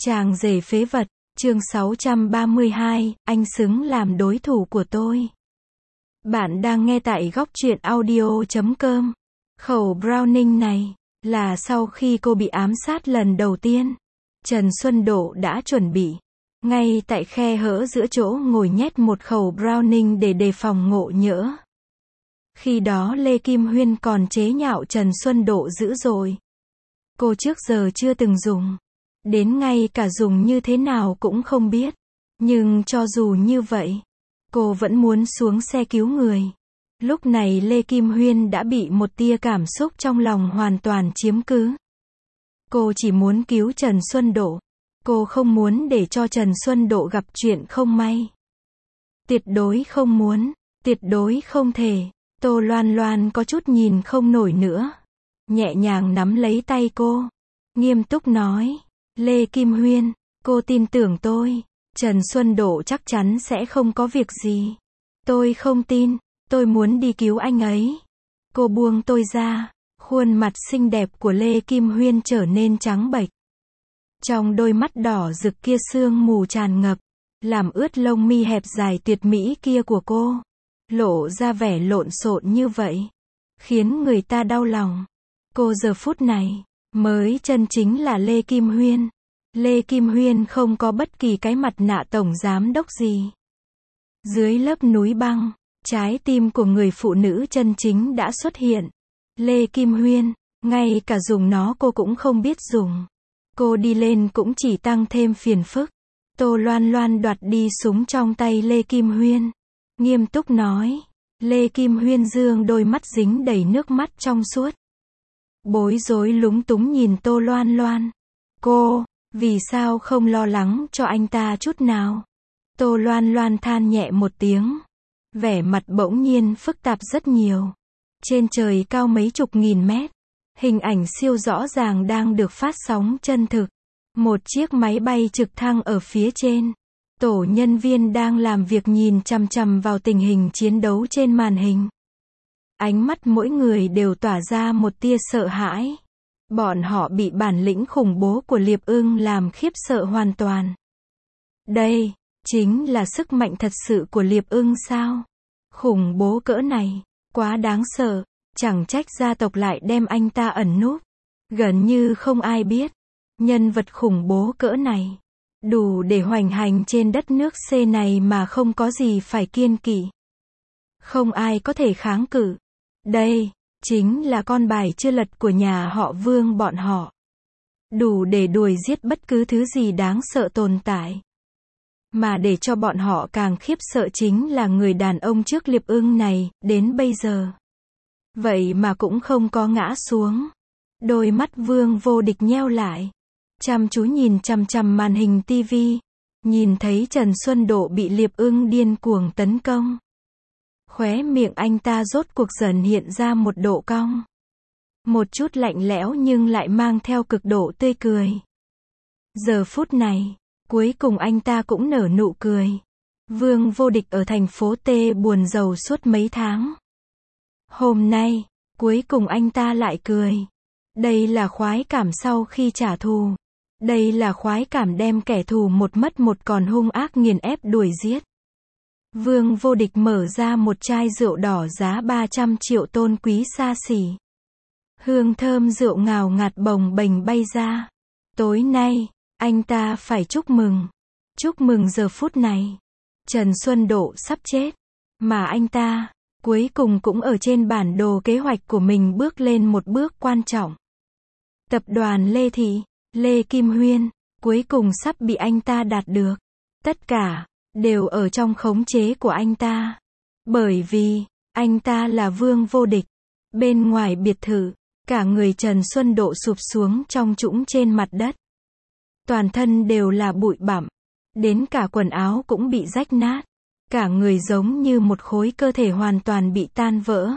Chàng rể phế vật, chương 632, anh xứng làm đối thủ của tôi. Bạn đang nghe tại góc truyện audio.com. Khẩu Browning này, là sau khi cô bị ám sát lần đầu tiên, Trần Xuân Độ đã chuẩn bị, ngay tại khe hở giữa chỗ ngồi nhét một khẩu Browning để đề phòng ngộ nhỡ. Khi đó Lê Kim Huyên còn chế nhạo Trần Xuân Độ dữ dội. Cô trước giờ chưa từng dùng. Đến ngay cả dùng như thế nào cũng không biết. Nhưng cho dù như vậy, cô vẫn muốn xuống xe cứu người. Lúc này Lê Kim Huyên đã bị một tia cảm xúc trong lòng hoàn toàn chiếm cứ. Cô chỉ muốn cứu Trần Xuân Độ. Cô không muốn để cho Trần Xuân Độ gặp chuyện không may. Tuyệt đối không muốn, tuyệt đối không thể. Tô Loan Loan có chút nhìn không nổi nữa. Nhẹ nhàng nắm lấy tay cô. Nghiêm túc nói. Lê Kim Huyên, cô tin tưởng tôi. Trần Xuân Độ chắc chắn sẽ không có việc gì. Tôi không tin, tôi muốn đi cứu anh ấy. Cô buông tôi ra. Khuôn mặt xinh đẹp của Lê Kim Huyên trở nên trắng bệch. Trong đôi mắt đỏ rực kia sương mù tràn ngập, làm ướt lông mi hẹp dài tuyệt mỹ kia của cô. Lộ ra vẻ lộn xộn như vậy, khiến người ta đau lòng. Cô giờ phút này, mới chân chính là Lê Kim Huyên. Lê Kim Huyên không có bất kỳ cái mặt nạ tổng giám đốc gì. Dưới lớp núi băng, trái tim của người phụ nữ chân chính đã xuất hiện. Lê Kim Huyên, ngay cả dùng nó cô cũng không biết dùng. Cô đi lên cũng chỉ tăng thêm phiền phức. Tô Loan Loan đoạt đi súng trong tay Lê Kim Huyên. Nghiêm túc nói. Lê Kim Huyên dương đôi mắt dính đầy nước mắt trong suốt. Bối rối lúng túng nhìn Tô Loan Loan. Cô, vì sao không lo lắng cho anh ta chút nào? Tô Loan Loan than nhẹ một tiếng. Vẻ mặt bỗng nhiên phức tạp rất nhiều. Trên trời cao mấy chục nghìn mét, hình ảnh siêu rõ ràng đang được phát sóng chân thực. Một chiếc máy bay trực thăng ở phía trên. Tổ nhân viên đang làm việc nhìn chằm chằm vào tình hình chiến đấu trên màn hình. Ánh mắt mỗi người đều tỏa ra một tia sợ hãi. Bọn họ bị bản lĩnh khủng bố của Liệp Ưng làm khiếp sợ hoàn toàn. Đây, chính là sức mạnh thật sự của Liệp Ưng sao? Khủng bố cỡ này, quá đáng sợ, chẳng trách gia tộc lại đem anh ta ẩn núp. Gần như không ai biết, nhân vật khủng bố cỡ này, đủ để hoành hành trên đất nước C này mà không có gì phải kiêng kỵ. Không ai có thể kháng cự. Đây, chính là con bài chưa lật của nhà họ Vương bọn họ. Đủ để đuổi giết bất cứ thứ gì đáng sợ tồn tại. Mà để cho bọn họ càng khiếp sợ chính là người đàn ông trước Liệp Ưng này, đến bây giờ. Vậy mà cũng không có ngã xuống. Đôi mắt Vương Vô Địch nheo lại. Chăm chú nhìn chằm chằm màn hình TV. Nhìn thấy Trần Xuân Độ bị Liệp Ưng điên cuồng tấn công. Khóe miệng anh ta rốt cuộc dần hiện ra một độ cong. Một chút lạnh lẽo nhưng lại mang theo cực độ tươi cười. Giờ phút này, cuối cùng anh ta cũng nở nụ cười. Vương Vô Địch ở thành phố T buồn rầu suốt mấy tháng. Hôm nay, cuối cùng anh ta lại cười. Đây là khoái cảm sau khi trả thù. Đây là khoái cảm đem kẻ thù một mất một còn hung ác nghiền ép đuổi giết. Vương Vô Địch mở ra một chai rượu đỏ giá 300 triệu tôn quý xa xỉ. Hương thơm rượu ngào ngạt bồng bềnh bay ra. Tối nay, anh ta phải chúc mừng. Chúc mừng giờ phút này. Trần Xuân Độ sắp chết. Mà anh ta, cuối cùng cũng ở trên bản đồ kế hoạch của mình bước lên một bước quan trọng. Tập đoàn Lê Thị, Lê Kim Huyên, cuối cùng sắp bị anh ta đạt được. Tất cả, đều ở trong khống chế của anh ta. Bởi vì, anh ta là Vương Vô Địch. Bên ngoài biệt thự, cả người Trần Xuân Độ sụp xuống trong trũng trên mặt đất. Toàn thân đều là bụi bặm. Đến cả quần áo cũng bị rách nát. Cả người giống như một khối cơ thể hoàn toàn bị tan vỡ.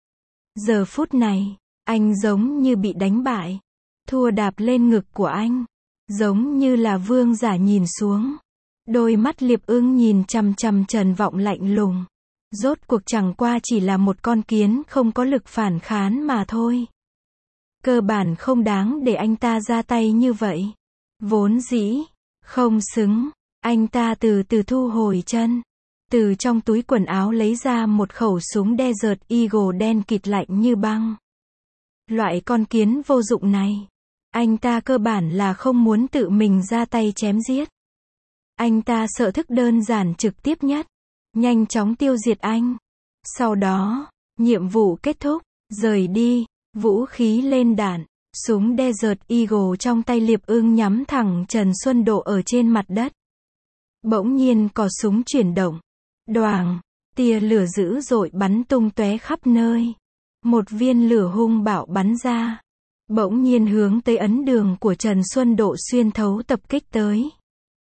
Giờ phút này, anh giống như bị đánh bại. Thua đạp lên ngực của anh. Giống như là vương giả nhìn xuống. Đôi mắt Liệp Ưng nhìn chằm chằm Trần Vọng lạnh lùng. Rốt cuộc chẳng qua chỉ là một con kiến không có lực phản kháng mà thôi. Cơ bản không đáng để anh ta ra tay như vậy. Vốn dĩ, không xứng, anh ta từ từ thu hồi chân. Từ trong túi quần áo lấy ra một khẩu súng Desert Eagle đen kịt lạnh như băng. Loại con kiến vô dụng này. Anh ta cơ bản là không muốn tự mình ra tay chém giết. Anh ta sợ thức đơn giản trực tiếp nhất. Nhanh chóng tiêu diệt anh. Sau đó, nhiệm vụ kết thúc, rời đi, vũ khí lên đạn. Súng Desert Eagle trong tay Liệp Ưng nhắm thẳng Trần Xuân Độ ở trên mặt đất. Bỗng nhiên cò súng chuyển động. Đoàng, tia lửa dữ dội bắn tung tóe khắp nơi. Một viên lửa hung bạo bắn ra. Bỗng nhiên hướng tới ấn đường của Trần Xuân Độ xuyên thấu tập kích tới.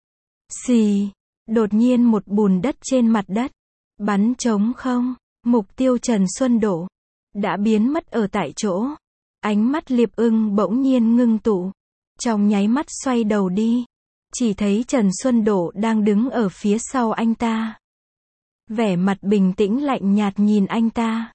Xì, đột nhiên một bùn đất trên mặt đất. Bắn trống không, mục tiêu Trần Xuân Độ đã biến mất ở tại chỗ. Ánh mắt Liệp Ưng bỗng nhiên ngưng tụ. Trong nháy mắt xoay đầu đi. Chỉ thấy Trần Xuân Độ đang đứng ở phía sau anh ta. Vẻ mặt bình tĩnh lạnh nhạt nhìn anh ta.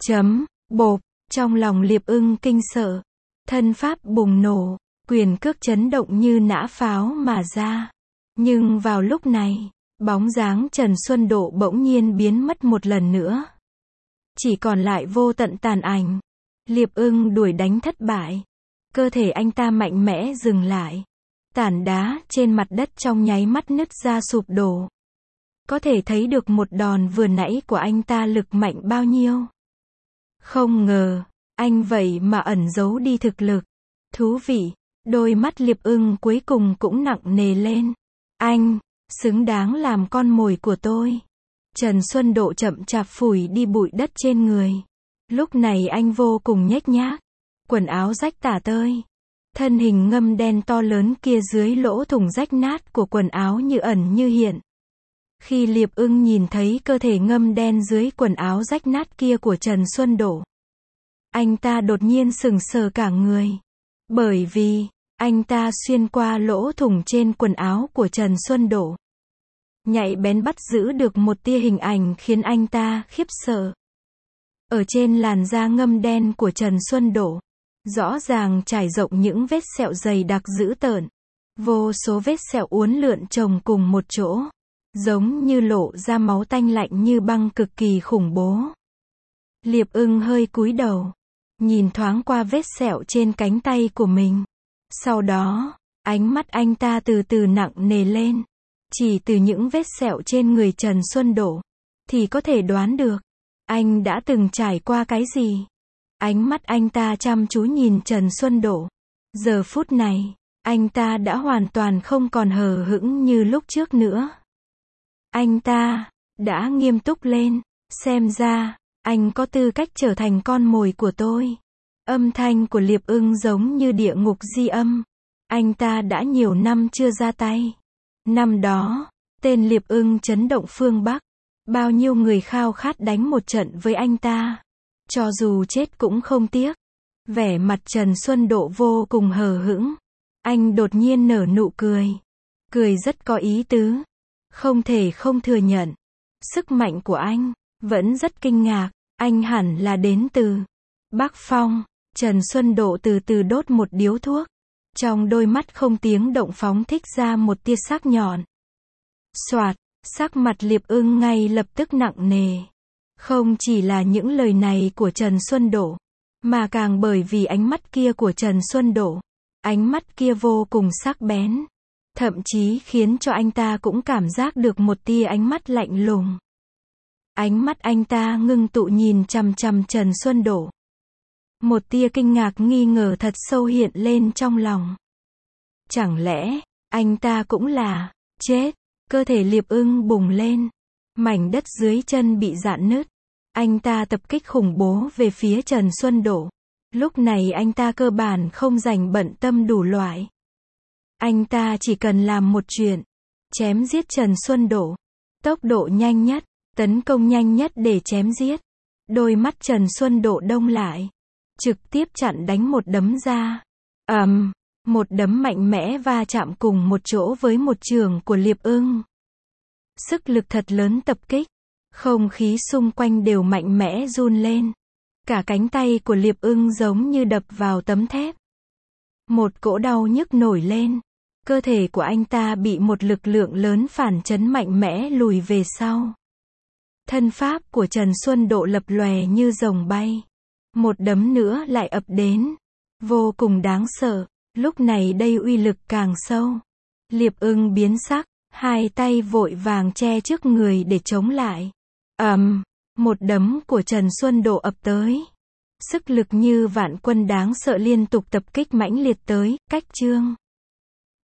Bộp, trong lòng Liệp Ưng kinh sợ. Thân pháp bùng nổ, quyền cước chấn động như nã pháo mà ra. Nhưng vào lúc này, bóng dáng Trần Xuân Độ bỗng nhiên biến mất một lần nữa. Chỉ còn lại vô tận tàn ảnh. Liệp Ưng đuổi đánh thất bại. Cơ thể anh ta mạnh mẽ dừng lại. Tảng đá trên mặt đất trong nháy mắt nứt ra sụp đổ. Có thể thấy được một đòn vừa nãy của anh ta lực mạnh bao nhiêu. Không ngờ, anh vậy mà ẩn giấu đi thực lực. Thú vị, đôi mắt Liệp Ưng cuối cùng cũng nặng nề lên. Anh, xứng đáng làm con mồi của tôi. Trần Xuân Độ chậm chạp phủi đi bụi đất trên người. Lúc này anh vô cùng nhếch nhác. Quần áo rách tả tơi. Thân hình ngâm đen to lớn kia dưới lỗ thủng rách nát của quần áo như ẩn như hiện. Khi Liệp Ưng nhìn thấy cơ thể ngâm đen dưới quần áo rách nát kia của Trần Xuân Độ, anh ta đột nhiên sững sờ cả người. Bởi vì, anh ta xuyên qua lỗ thủng trên quần áo của Trần Xuân Độ. Nhạy bén bắt giữ được một tia hình ảnh khiến anh ta khiếp sợ. Ở trên làn da ngâm đen của Trần Xuân Độ, rõ ràng trải rộng những vết sẹo dày đặc dữ tợn. Vô số vết sẹo uốn lượn chồng cùng một chỗ. Giống như lộ ra máu tanh lạnh như băng cực kỳ khủng bố. Liệp Ưng hơi cúi đầu. Nhìn thoáng qua vết sẹo trên cánh tay của mình. Sau đó, ánh mắt anh ta từ từ nặng nề lên. Chỉ từ những vết sẹo trên người Trần Xuân Độ, thì có thể đoán được, anh đã từng trải qua cái gì. Ánh mắt anh ta chăm chú nhìn Trần Xuân Độ. Giờ phút này, anh ta đã hoàn toàn không còn hờ hững như lúc trước nữa. Anh ta đã nghiêm túc lên. Xem ra, anh có tư cách trở thành con mồi của tôi. Âm thanh của Liệp Ưng giống như địa ngục di âm. Anh ta đã nhiều năm chưa ra tay. Năm đó, tên Liệp Ưng chấn động phương Bắc. Bao nhiêu người khao khát đánh một trận với anh ta. Cho dù chết cũng không tiếc. Vẻ mặt Trần Xuân Độ vô cùng hờ hững. Anh đột nhiên nở nụ cười. Cười rất có ý tứ. Không thể không thừa nhận. Sức mạnh của anh, vẫn rất kinh ngạc. Anh hẳn là đến từ Bắc Phong. Trần Xuân Độ từ từ đốt một điếu thuốc. Trong đôi mắt không tiếng động phóng thích ra một tia sắc nhọn. Soạt, sắc mặt Liệp Ưng ngay lập tức nặng nề. Không chỉ là những lời này của Trần Xuân Độ, mà càng bởi vì ánh mắt kia của Trần Xuân Độ. Ánh mắt kia vô cùng sắc bén. Thậm chí khiến cho anh ta cũng cảm giác được một tia ánh mắt lạnh lùng. Ánh mắt anh ta ngưng tụ nhìn chằm chằm Trần Xuân Độ. Một tia kinh ngạc nghi ngờ thật sâu hiện lên trong lòng. Chẳng lẽ, anh ta cũng là chết? Cơ thể Liệp Ưng bùng lên. Mảnh đất dưới chân bị rạn nứt. Anh ta tập kích khủng bố về phía Trần Xuân Độ. Lúc này anh ta cơ bản không dành bận tâm đủ loại. Anh ta chỉ cần làm một chuyện. Chém giết Trần Xuân Độ. Tốc độ nhanh nhất, tấn công nhanh nhất để chém giết. Đôi mắt Trần Xuân Độ đông lại. Trực tiếp chặn đánh một đấm ra. Một đấm mạnh mẽ va chạm cùng một chỗ với một chưởng của Liệp Ưng. Sức lực thật lớn tập kích. Không khí xung quanh đều mạnh mẽ run lên. Cả cánh tay của Liệp Ưng giống như đập vào tấm thép. Một cỗ đau nhức nổi lên. Cơ thể của anh ta bị một lực lượng lớn phản chấn mạnh mẽ lùi về sau. Thân pháp của Trần Xuân Độ lập lòe như rồng bay. Một đấm nữa lại ập đến. Vô cùng đáng sợ. Lúc này đây uy lực càng sâu. Liệp Ưng biến sắc, hai tay vội vàng che trước người để chống lại. Một đấm của Trần Xuân Độ ập tới. Sức lực như vạn quân đáng sợ liên tục tập kích mãnh liệt tới, cách Trương